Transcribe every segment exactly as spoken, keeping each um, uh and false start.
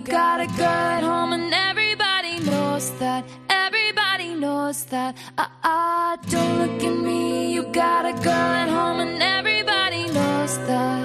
got a girl at home and everybody knows that. Everybody knows that. Ah, uh, uh, don't look at me. You got a girl at home and everybody knows that.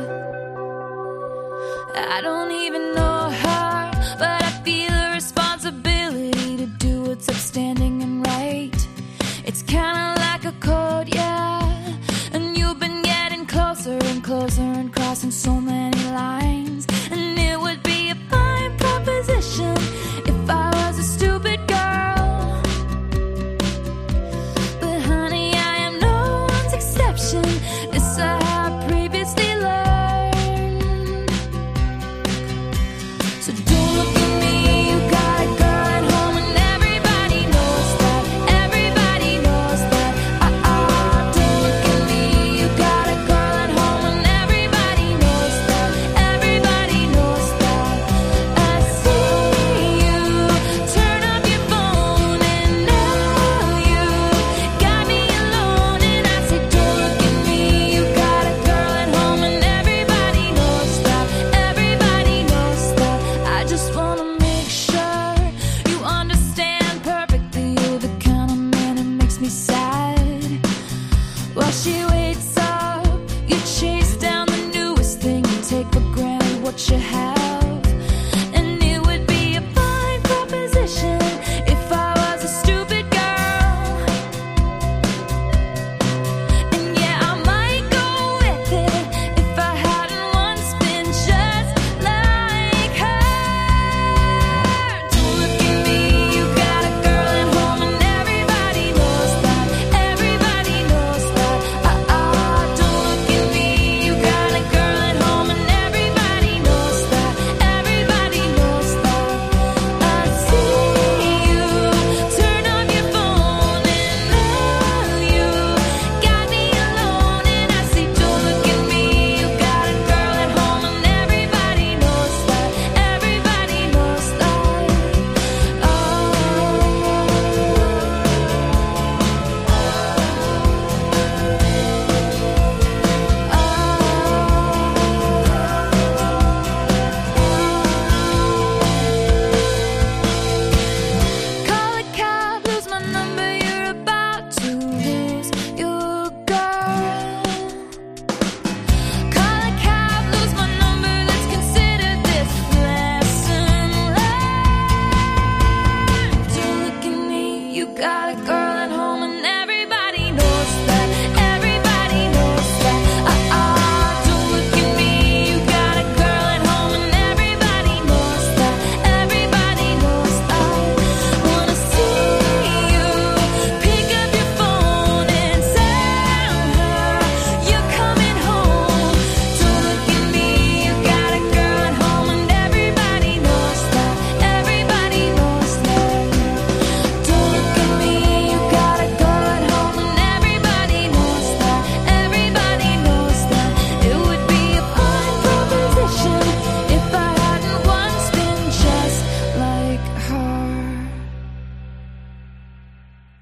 I don't even know her, but I feel a responsibility to do what's upstanding and right. It's kinda like a code, yeah. And you've been getting closer and closer and crossing so many lines. And it would be a fine proposition if I was a stupid girl. But honey, I am no one's exception. This I have previously learned. So don't look at me. You got a girl at home and everybody knows that. Everybody knows that. Uh uh, don't look at me. You got a girl at home and everybody knows that. Everybody knows that. I see you turn up your phone and now you got me alone. And I say, don't look at me. You got a girl at home and everybody knows that. Everybody knows that. I just wanna make sure you understand perfectly. You're the kind of man that makes me sad. While she waits up, you chase down the newest thing and take for granted what you have.